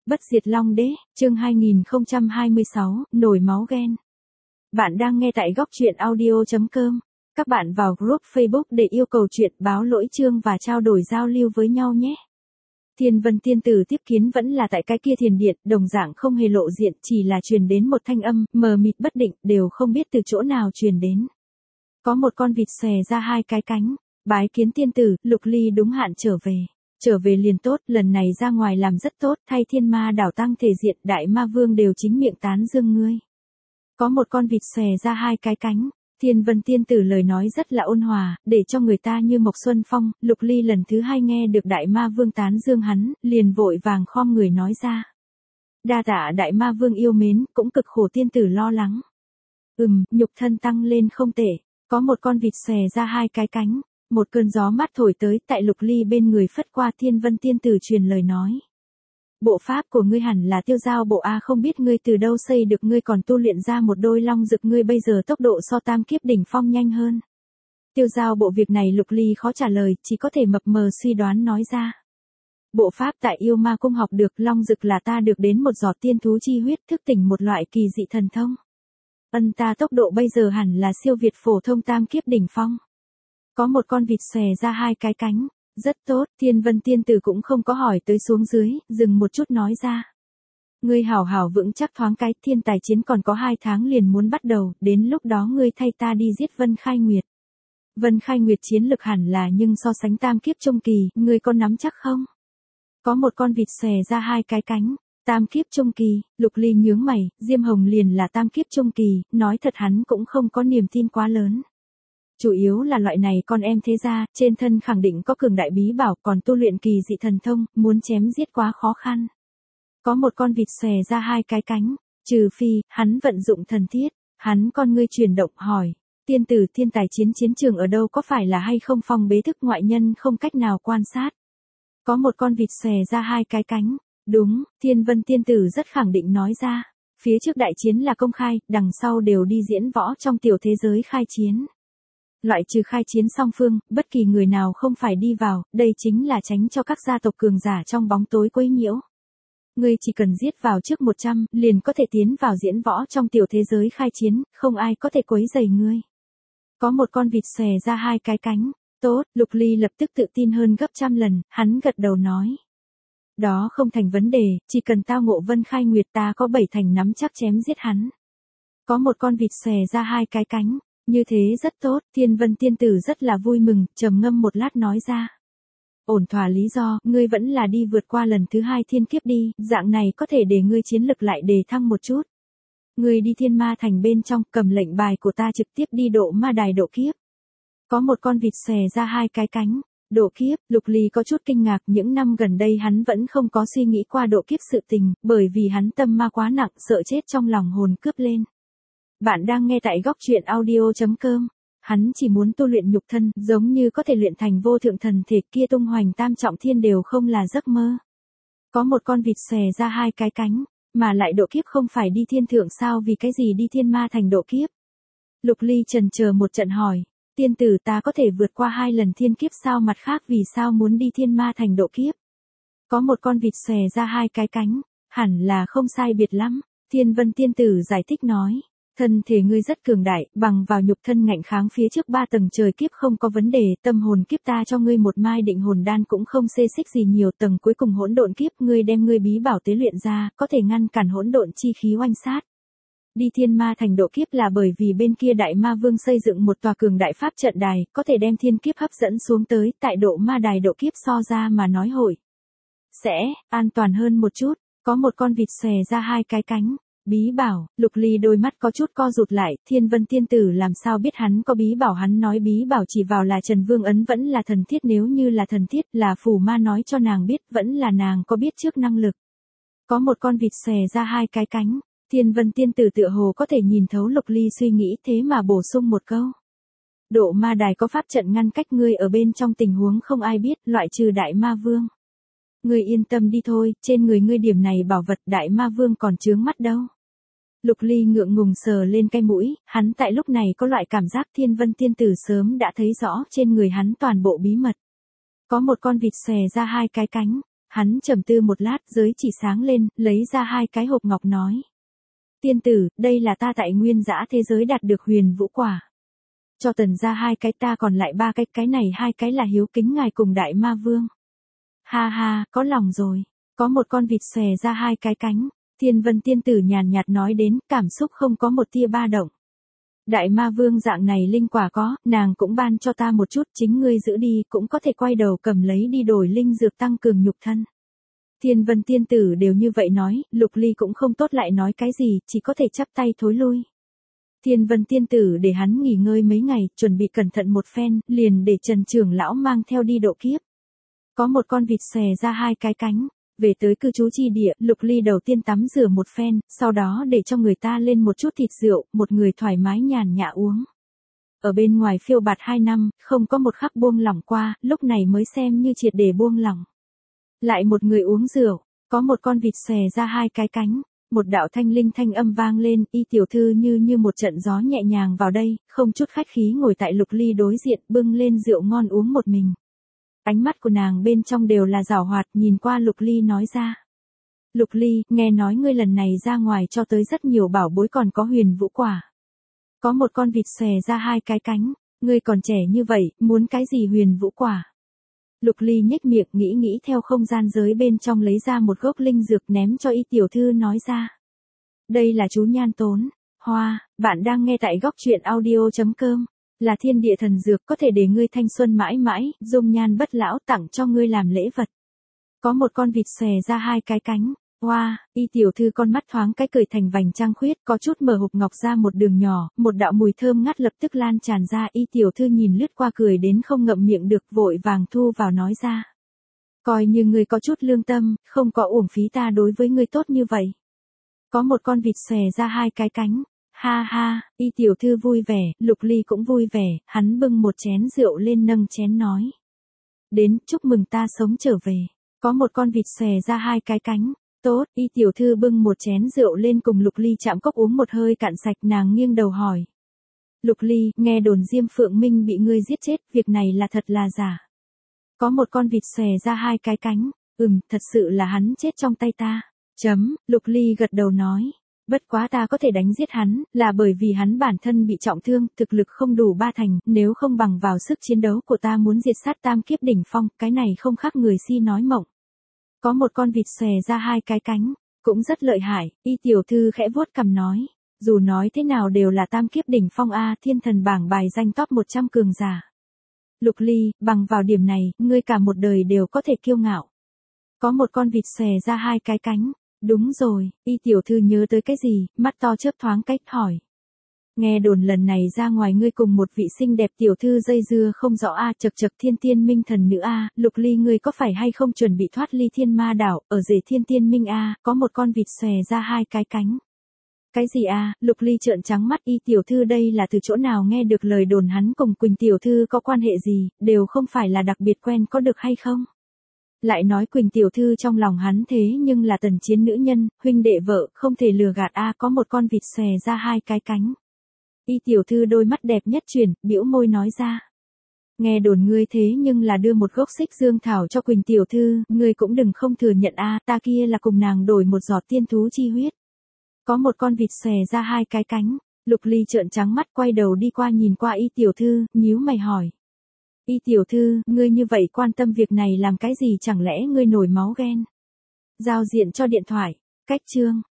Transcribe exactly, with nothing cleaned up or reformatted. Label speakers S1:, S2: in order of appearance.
S1: Bất diệt Long Đế, chương hai nghìn không trăm hai mươi sáu, nổi máu ghen. Bạn đang nghe tại góc truyện audio chấm com. Các bạn vào group Facebook để yêu cầu chuyện, báo lỗi chương và trao đổi giao lưu với nhau nhé. Thiên Vân Tiên Tử tiếp kiến vẫn là tại cái kia thiền điện, đồng dạng không hề lộ diện, chỉ là truyền đến một thanh âm, mờ mịt bất định, đều không biết từ chỗ nào truyền đến. Có một con vịt xòe ra hai cái cánh, bái kiến tiên tử, Lục Ly đúng hạn trở về. Trở về liền tốt, lần này ra ngoài làm rất tốt, thay thiên ma đảo tăng thể diện, đại ma vương đều chính miệng tán dương ngươi. Có một con vịt xòe ra hai cái cánh, Thiên Vân Tiên Tử lời nói rất là ôn hòa, để cho người ta như Mộc Xuân Phong. Lục Ly lần thứ hai nghe được đại ma vương tán dương hắn, liền vội vàng khom người nói ra. Đa tạ đại ma vương yêu mến, cũng cực khổ tiên tử lo lắng. Ừm, nhục thân tăng lên không tệ, có một con vịt xòe ra hai cái cánh. Một cơn gió mát thổi tới, tại Lục Ly bên người phất qua. Thiên Vân Tiên Tử truyền lời nói. Bộ pháp của ngươi hẳn là tiêu giao bộ A, không biết ngươi từ đâu xây được, ngươi còn tu luyện ra một đôi long dực, ngươi bây giờ tốc độ so tam kiếp đỉnh phong nhanh hơn. Tiêu giao bộ việc này Lục Ly khó trả lời, chỉ có thể mập mờ suy đoán nói ra. Bộ pháp tại yêu ma cung học được, long dực là ta được đến một giọt tiên thú chi huyết, thức tỉnh một loại kỳ dị thần thông. Ân, ta tốc độ bây giờ hẳn là siêu việt phổ thông tam kiếp đỉnh phong. Có một con vịt xòe ra hai cái cánh, rất tốt. Thiên Vân Tiên Tử cũng không có hỏi tới xuống dưới, dừng một chút nói ra. Ngươi hảo hảo vững chắc thoáng cái, thiên tài chiến còn có hai tháng liền muốn bắt đầu, đến lúc đó ngươi thay ta đi giết Vân Khai Nguyệt. Vân Khai Nguyệt chiến lực hẳn là nhưng so sánh tam kiếp trung kỳ, ngươi có nắm chắc không? Có một con vịt xòe ra hai cái cánh, tam kiếp trung kỳ. Lục Ly nhướng mày, Diêm Hồng liền là tam kiếp trung kỳ, nói thật hắn cũng không có niềm tin quá lớn. Chủ yếu là loại này con em thế gia, trên thân khẳng định có cường đại bí bảo, còn tu luyện kỳ dị thần thông, muốn chém giết quá khó khăn. Có một con vịt xòe ra hai cái cánh, trừ phi, hắn vận dụng thần thiết. Hắn con ngươi chuyển động hỏi, tiên tử, thiên tài chiến chiến trường ở đâu, có phải là hay không phong bế thức, ngoại nhân không cách nào quan sát. Có một con vịt xòe ra hai cái cánh, đúng. Thiên Vân Tiên Tử rất khẳng định nói ra, phía trước đại chiến là công khai, đằng sau đều đi diễn võ trong tiểu thế giới khai chiến. Loại trừ khai chiến song phương, bất kỳ người nào không phải đi vào, đây chính là tránh cho các gia tộc cường giả trong bóng tối quấy nhiễu. Ngươi chỉ cần giết vào trước một trăm, liền có thể tiến vào diễn võ trong tiểu thế giới khai chiến, không ai có thể quấy rầy ngươi. Có một con vịt xòe ra hai cái cánh, tốt. Lục Ly lập tức tự tin hơn gấp trăm lần, hắn gật đầu nói. Đó không thành vấn đề, chỉ cần tao ngộ Vân Khai Nguyệt, ta có bảy thành nắm chắc chém giết hắn. Có một con vịt xòe ra hai cái cánh. Như thế rất tốt. Thiên Vân Tiên Tử rất là vui mừng, trầm ngâm một lát nói ra. Ổn thỏa lý do, ngươi vẫn là đi vượt qua lần thứ hai thiên kiếp đi, dạng này có thể để ngươi chiến lực lại đề thăng một chút. Ngươi đi thiên ma thành bên trong, cầm lệnh bài của ta trực tiếp đi độ ma đài độ kiếp. Có một con vịt xòe ra hai cái cánh, độ kiếp. Lục Ly có chút kinh ngạc, những năm gần đây hắn vẫn không có suy nghĩ qua độ kiếp sự tình, bởi vì hắn tâm ma quá nặng, sợ chết trong lòng hồn cướp lên. Bạn đang nghe tại góc truyện audio chấm com. Hắn chỉ muốn tu luyện nhục thân, giống như có thể luyện thành vô thượng thần thể, kia tung hoành tam trọng thiên đều không là giấc mơ. Có một con vịt xòe ra hai cái cánh, mà lại độ kiếp không phải đi thiên thượng sao, vì cái gì đi thiên ma thành độ kiếp? Lục Ly chần chờ một trận hỏi, tiên tử, ta có thể vượt qua hai lần thiên kiếp sao, mặt khác vì sao muốn đi thiên ma thành độ kiếp? Có một con vịt xòe ra hai cái cánh, hẳn là không sai biệt lắm. Thiên Vân Tiên Tử giải thích nói. Thân thể ngươi rất cường đại, bằng vào nhục thân ngạnh kháng phía trước ba tầng trời kiếp không có vấn đề, tâm hồn kiếp ta cho ngươi một mai định hồn đan cũng không xê xích gì nhiều, tầng cuối cùng hỗn độn kiếp, ngươi đem ngươi bí bảo tế luyện ra, có thể ngăn cản hỗn độn chi khí oanh sát. Đi thiên ma thành độ kiếp là bởi vì bên kia đại ma vương xây dựng một tòa cường đại pháp trận đài, có thể đem thiên kiếp hấp dẫn xuống tới, tại độ ma đài độ kiếp so ra mà nói hội sẽ an toàn hơn một chút. Có một con vịt xòe ra hai cái cánh. Bí bảo. Lục Ly đôi mắt có chút co rụt lại, Thiên Vân Tiên Tử làm sao biết hắn có bí bảo, hắn nói bí bảo chỉ vào là Trần Vương ấn, vẫn là thần thiết, nếu như là thần thiết, là phù ma nói cho nàng biết, vẫn là nàng có biết trước năng lực. Có một con vịt xòe ra hai cái cánh, Thiên Vân Tiên Tử tựa hồ có thể nhìn thấu Lục Ly suy nghĩ, thế mà bổ sung một câu. Độ ma đài có pháp trận ngăn cách ngươi ở bên trong tình huống không ai biết, loại trừ đại ma vương. Ngươi yên tâm đi thôi, trên người ngươi điểm này bảo vật đại ma vương còn chướng mắt đâu. Lục Ly ngượng ngùng sờ lên cái mũi, hắn tại lúc này có loại cảm giác Thiên Vân Tiên Tử sớm đã thấy rõ trên người hắn toàn bộ bí mật. Có một con vịt xòe ra hai cái cánh, Hắn trầm tư một lát, giới chỉ sáng lên, lấy ra hai cái hộp ngọc nói. Tiên tử, đây là ta tại nguyên dã thế giới đạt được huyền vũ quả. Cho Tần ra hai cái, ta còn lại ba cái, cái này hai cái là hiếu kính ngài cùng đại ma vương. Ha ha, có lòng rồi. Có một con vịt xòe ra hai cái cánh. Thiên Vân tiên tử nhàn nhạt nói đến, cảm xúc không có một tia ba động. Đại ma vương dạng này linh quả có, nàng cũng ban cho ta một chút, chính ngươi giữ đi, cũng có thể quay đầu cầm lấy đi đổi linh dược tăng cường nhục thân. Thiên Vân tiên tử đều như vậy nói, Lục Ly cũng không tốt lại nói cái gì, chỉ có thể chắp tay thối lui. Thiên Vân tiên tử để hắn nghỉ ngơi mấy ngày, chuẩn bị cẩn thận một phen, liền để Trần trưởng lão mang theo đi độ kiếp. Có một con vịt xòe ra hai cái cánh. Về tới cư trú chi địa, Lục Ly đầu tiên tắm rửa một phen, sau đó để cho người ta lên một chút thịt rượu, một người thoải mái nhàn nhã uống. Ở bên ngoài phiêu bạt hai năm, không có một khắc buông lỏng qua, lúc này mới xem như triệt để buông lỏng. Lại một người uống rượu, có một con vịt xòe ra hai cái cánh, một đạo thanh linh thanh âm vang lên, y tiểu thư như như một trận gió nhẹ nhàng vào đây, không chút khách khí ngồi tại Lục Ly đối diện, bưng lên rượu ngon uống một mình. Ánh mắt của nàng bên trong đều là giảo hoạt, nhìn qua Lục Ly nói ra. Lục Ly, nghe nói ngươi lần này ra ngoài cho tới rất nhiều bảo bối còn có huyền vũ quả. Có một con vịt xòe ra hai cái cánh, ngươi còn trẻ như vậy, muốn cái gì huyền vũ quả? Lục Ly nhếch miệng nghĩ nghĩ theo không gian giới bên trong lấy ra một gốc linh dược ném cho y tiểu thư nói ra. Đây là chú nhan tốn, hoa, bạn đang nghe tại góc truyện audio chấm com. Là thiên địa thần dược có thể để ngươi thanh xuân mãi mãi, dung nhan bất lão tặng cho ngươi làm lễ vật. Có một con vịt xòe ra hai cái cánh, hoa, wow, y tiểu thư con mắt thoáng cái cười thành vành trăng khuyết, có chút mở hộp ngọc ra một đường nhỏ, một đạo mùi thơm ngát lập tức lan tràn ra, y tiểu thư nhìn lướt qua cười đến không ngậm miệng được, vội vàng thu vào nói ra. Coi như ngươi có chút lương tâm, không có uổng phí ta đối với ngươi tốt như vậy. Có một con vịt xòe ra hai cái cánh. Ha ha, y tiểu thư vui vẻ, Lục Ly cũng vui vẻ, hắn bưng một chén rượu lên nâng chén nói. Đến, chúc mừng ta sống trở về. Có một con vịt xòe ra hai cái cánh. Tốt, y tiểu thư bưng một chén rượu lên cùng Lục Ly chạm cốc uống một hơi cạn sạch, nàng nghiêng đầu hỏi. Lục Ly, nghe đồn Diêm Phượng Minh bị ngươi giết chết, việc này là thật là giả? Có một con vịt xòe ra hai cái cánh. Ừm, thật sự là hắn chết trong tay ta. Chấm, Lục Ly gật đầu nói. Bất quá ta có thể đánh giết hắn, là bởi vì hắn bản thân bị trọng thương, thực lực không đủ ba thành, nếu không bằng vào sức chiến đấu của ta muốn diệt sát tam kiếp đỉnh phong, cái này không khác người si nói mộng. Có một con vịt xòe ra hai cái cánh, cũng rất lợi hại, y tiểu thư khẽ vuốt cằm nói. Dù nói thế nào đều là tam kiếp đỉnh phong A, thiên thần bảng bài danh top một trăm cường giả. Lục Ly, bằng vào điểm này, ngươi cả một đời đều có thể kiêu ngạo. Có một con vịt xòe ra hai cái cánh. Đúng rồi, y tiểu thư nhớ tới cái gì, mắt to chớp thoáng cách hỏi. Nghe đồn lần này ra ngoài ngươi cùng một vị xinh đẹp tiểu thư dây dưa không rõ a, chật chật thiên tiên minh thần nữ a, Lục Ly ngươi có phải hay không chuẩn bị thoát ly thiên ma đảo, ở rể thiên tiên minh a, có một con vịt xòe ra hai cái cánh. Cái gì a, Lục Ly trợn trắng mắt, y tiểu thư đây là từ chỗ nào nghe được lời đồn hắn cùng Quỳnh tiểu thư có quan hệ gì, đều không phải là đặc biệt quen có được hay không? Lại nói Quỳnh tiểu thư trong lòng hắn thế nhưng là tần chiến nữ nhân, huynh đệ vợ, không thể lừa gạt a, có một con vịt xòe ra hai cái cánh. Y tiểu thư đôi mắt đẹp nhất chuyển, bĩu môi nói ra. Nghe đồn ngươi thế nhưng là đưa một gốc xích dương thảo cho Quỳnh tiểu thư, ngươi cũng đừng không thừa nhận a, ta kia là cùng nàng đổi một giọt tiên thú chi huyết. Có một con vịt xòe ra hai cái cánh, Lục Ly trợn trắng mắt quay đầu đi qua nhìn qua y tiểu thư, nhíu mày hỏi. Y tiểu thư, ngươi như vậy quan tâm việc này làm cái gì, chẳng lẽ ngươi nổi máu ghen? Giao diện cho điện thoại, cách chương.